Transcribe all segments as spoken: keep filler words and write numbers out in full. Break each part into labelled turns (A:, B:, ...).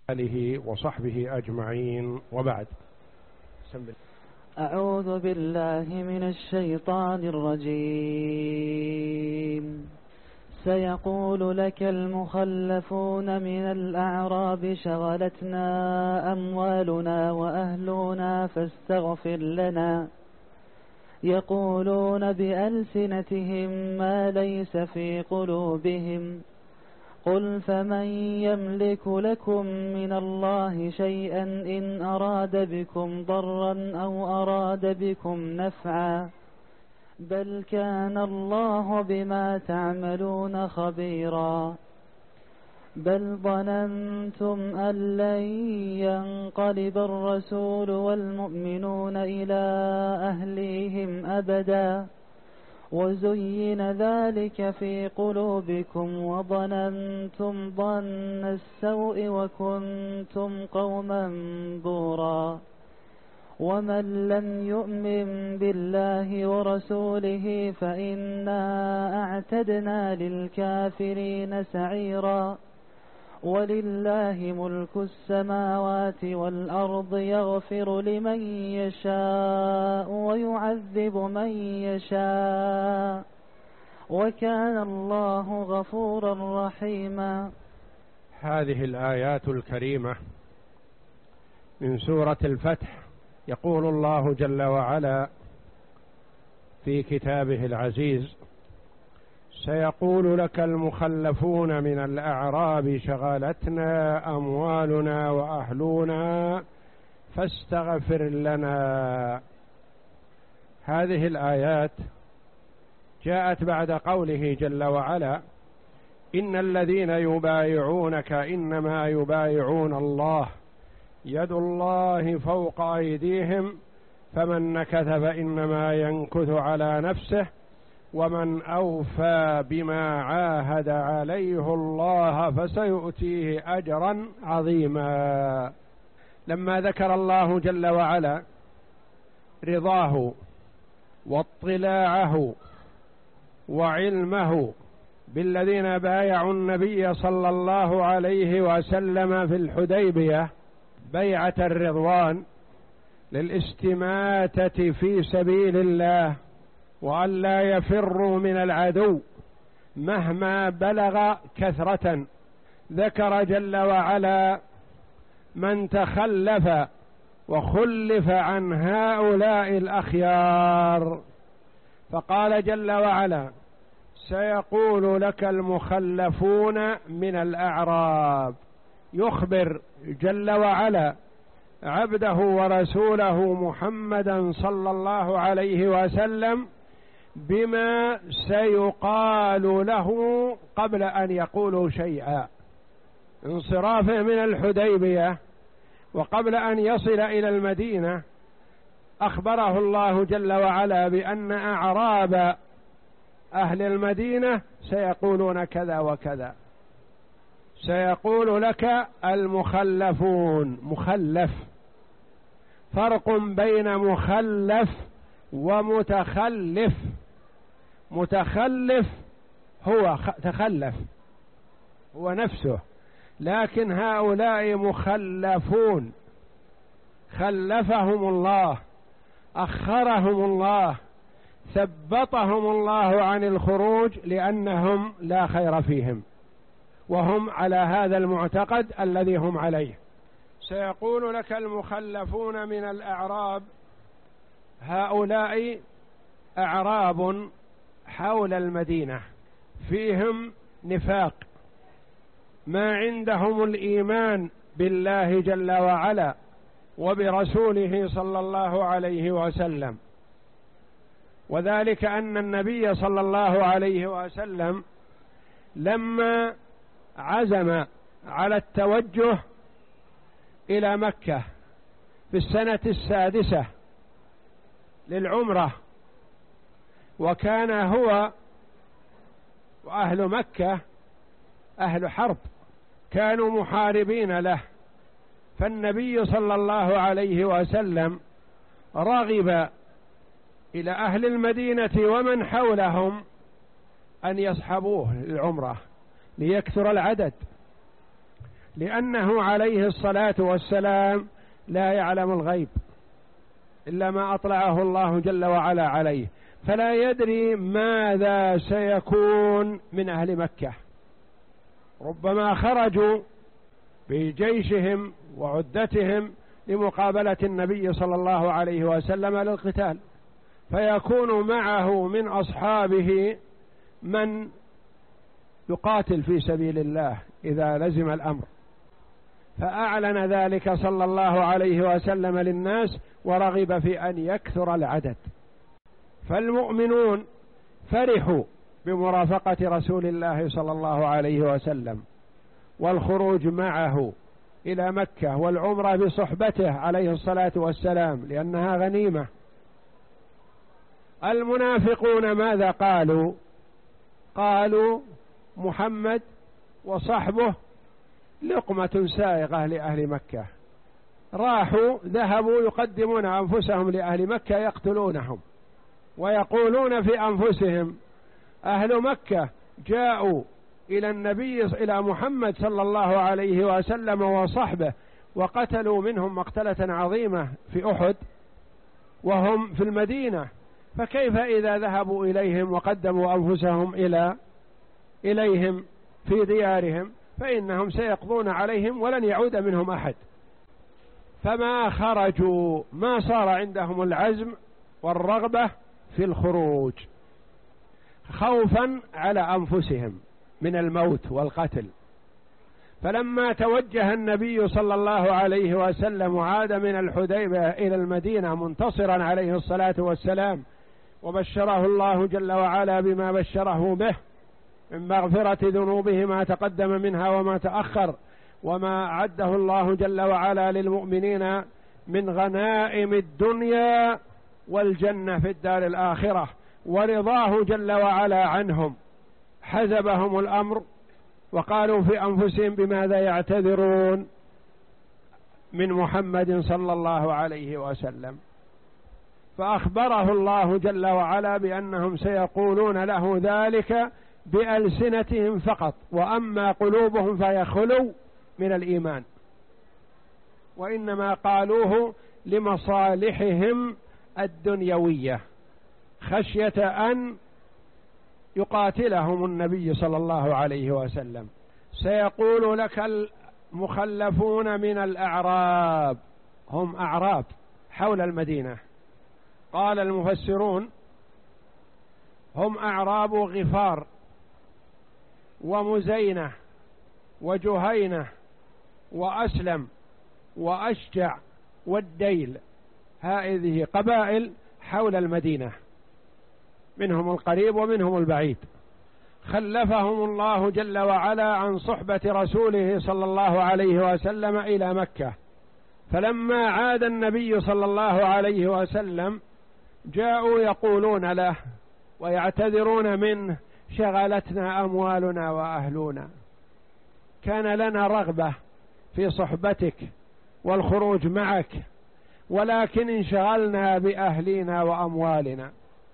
A: آله وصحبه أجمعين، وبعد.
B: أعوذ بالله من الشيطان الرجيم. سيقول لك المخلفون من الأعراب شغلتنا أموالنا وأهلنا فاستغفر لنا، يقولون بألسنتهم ما ليس في قلوبهم، قل فمن يملك لكم من الله شيئا إن أراد بكم ضرا أو أراد بكم نفعا، بل كان الله بما تعملون خبيرا. بل ظننتم أن لن ينقلب الرسول والمؤمنون إلى أهليهم أبدا، وزين ذلك في قلوبكم وظننتم ظن السوء وكنتم قوما بورا. ومن لم يؤمن بالله ورسوله فإنا أعتدنا للكافرين سعيرا. ولله ملك السماوات والأرض، يغفر لمن يشاء ويعذب من يشاء، وكان الله غفورا رحيما.
A: هذه الآيات الكريمة من سورة الفتح. يقول الله جل وعلا في كتابه العزيز: سيقول لك المخلفون من الأعراب شغلتنا أموالنا وأهلنا فاستغفر لنا. هذه الآيات جاءت بعد قوله جل وعلا: إن الذين يبايعونك إنما يبايعون الله يد الله فوق أيديهم فمن نكث فإنما ينكث على نفسه ومن أوفى بما عاهد عليه الله فسيؤتيه أجرا عظيما. لما ذكر الله جل وعلا رضاه واطلاعه وعلمه بالذين بايعوا النبي صلى الله عليه وسلم في الحديبية بيعة الرضوان للاستماتة في سبيل الله وأن لا يفروا من العدو مهما بلغ كثرة، ذكر جل وعلا من تخلف وخلف عن هؤلاء الأخيار، فقال جل وعلا: سيقول لك المخلفون من الأعراب. يخبر جل وعلا عبده ورسوله محمدا صلى الله عليه وسلم بما سيقال له قبل أن يقولوا شيئا. انصرافه من الحديبية وقبل أن يصل إلى المدينة أخبره الله جل وعلا بأن أعراب أهل المدينة سيقولون كذا وكذا. سيقول لك المخلفون. مخلف، فرق بين مخلف ومتخلف. متخلف هو تخلف هو نفسه، لكن هؤلاء مخلفون، خلفهم الله، أخرهم الله، ثبطهم الله عن الخروج لأنهم لا خير فيهم، وهم على هذا المعتقد الذي هم عليه. سيقول لك المخلفون من الأعراب، هؤلاء أعراب حول المدينة فيهم نفاق، ما عندهم الإيمان بالله جل وعلا وبرسوله صلى الله عليه وسلم، وذلك أن النبي صلى الله عليه وسلم لما عزم على التوجه إلى مكة في السنة السادسة للعمرة، وكان هو وأهل مكة أهل حرب، كانوا محاربين له، فالنبي صلى الله عليه وسلم رغب إلى أهل المدينة ومن حولهم أن يصحبوه للعمرة ليكثر العدد، لأنه عليه الصلاة والسلام لا يعلم الغيب إلا ما أطلعه الله جل وعلا عليه، فلا يدري ماذا سيكون من أهل مكة. ربما خرجوا بجيشهم وعدتهم لمقابلة النبي صلى الله عليه وسلم للقتال، فيكون معه من أصحابه من يقاتل في سبيل الله إذا لزم الأمر، فأعلن ذلك صلى الله عليه وسلم للناس ورغب في أن يكثر العدد. فالمؤمنون فرحوا بمرافقة رسول الله صلى الله عليه وسلم والخروج معه إلى مكة والعمرة بصحبته عليه الصلاة والسلام لأنها غنيمة. المنافقون ماذا قالوا؟ قالوا محمد وصحبه لقمة سائغة لأهل مكة، راحوا ذهبوا يقدمون أنفسهم لأهل مكة يقتلونهم، ويقولون في أنفسهم أهل مكة جاءوا إلى النبي إلى محمد صلى الله عليه وسلم وصحبه وقتلوا منهم مقتلة عظيمة في أحد وهم في المدينة، فكيف إذا ذهبوا إليهم وقدموا أنفسهم إلى إليهم في ديارهم فإنهم سيقضون عليهم ولن يعود منهم أحد. فما خرجوا، ما صار عندهم العزم والرغبة في الخروج خوفا على أنفسهم من الموت والقتل. فلما توجه النبي صلى الله عليه وسلم وعاد من الحديبية إلى المدينة منتصرا عليه الصلاة والسلام، وبشره الله جل وعلا بما بشره به من مغفرة ذنوبه ما تقدم منها وما تأخر، وما أعده الله جل وعلا للمؤمنين من غنائم الدنيا والجنة في الدار الآخرة، ورضاه جل وعلا عنهم، حزبهم الأمر وقالوا في أنفسهم بماذا يعتذرون من محمد صلى الله عليه وسلم، فأخبره الله جل وعلا بأنهم سيقولون له ذلك بألسنتهم فقط، وأما قلوبهم فيخلو من الإيمان، وإنما قالوه لمصالحهم الدنيوية خشية أن يقاتلهم النبي صلى الله عليه وسلم. سيقول لك المخلفون من الأعراب، هم أعراب حول المدينة، قال المفسرون هم أعراب غفار ومزينة وجهينة وأسلم وأشجع والديل، هذه قبائل حول المدينة منهم القريب ومنهم البعيد. خلفهم الله جل وعلا عن صحبة رسوله صلى الله عليه وسلم إلى مكة، فلما عاد النبي صلى الله عليه وسلم جاءوا يقولون له ويعتذرون منه شغلتنا أموالنا وأهلنا، كان لنا رغبة في صحبتك والخروج معك ولكن انشغلنا بأهلنا وأموالنا،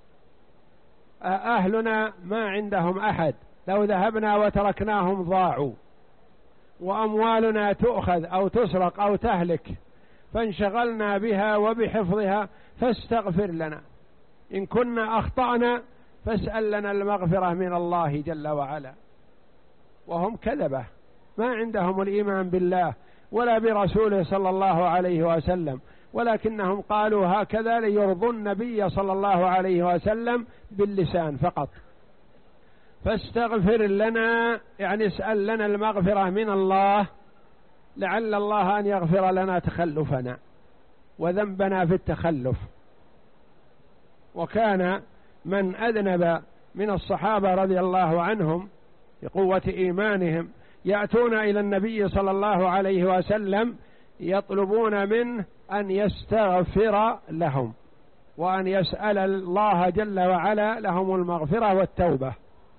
A: أهلنا ما عندهم أحد، لو ذهبنا وتركناهم ضاعوا، وأموالنا تؤخذ أو تسرق أو تهلك، فانشغلنا بها وبحفظها، فاستغفر لنا، إن كنا أخطأنا فاسأل لنا المغفرة من الله جل وعلا. وهم كذبة، ما عندهم الإيمان بالله ولا برسوله صلى الله عليه وسلم، ولكنهم قالوا هكذا ليرضوا النبي صلى الله عليه وسلم باللسان فقط. فاستغفر لنا يعني اسأل لنا المغفرة من الله، لعل الله أن يغفر لنا تخلفنا وذنبنا في التخلف. وكان من أذنب من الصحابة رضي الله عنهم بقوة إيمانهم يأتون إلى النبي صلى الله عليه وسلم يطلبون منه أن يستغفر لهم وأن يسأل الله جل وعلا لهم المغفرة والتوبة.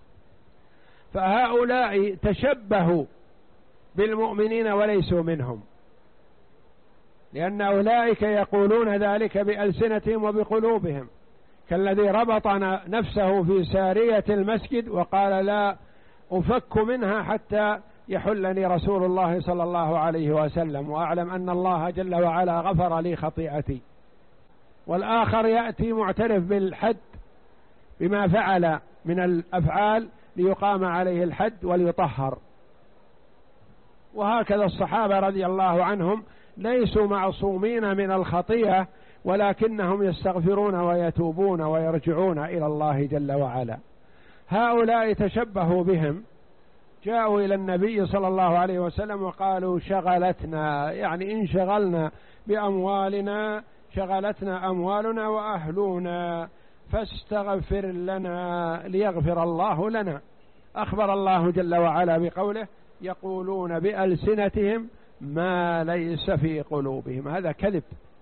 A: فهؤلاء تشبهوا بالمؤمنين وليسوا منهم، لأن أولئك يقولون ذلك بألسنتهم وبقلوبهم، كالذي ربط نفسه في سارية المسجد وقال لا أفك منها حتى يحلني رسول الله صلى الله عليه وسلم وأعلم أن الله جل وعلا غفر لي خطيئتي. والآخر يأتي معترف بالحد بما فعل من الأفعال ليقام عليه الحد وليطهر. وهكذا الصحابة رضي الله عنهم ليسوا معصومين من الخطيئة، ولكنهم يستغفرون ويتوبون ويرجعون إلى الله جل وعلا. هؤلاء تشبهوا بهم، جاءوا إلى النبي صلى الله عليه وسلم وقالوا شغلتنا، يعني انشغلنا بأموالنا، شغلتنا أموالنا وأهلنا، فاستغفر لنا ليغفر الله لنا. أخبر الله جل وعلا بقوله يقولون بألسنتهم ما ليس في قلوبهم. هذا كذب،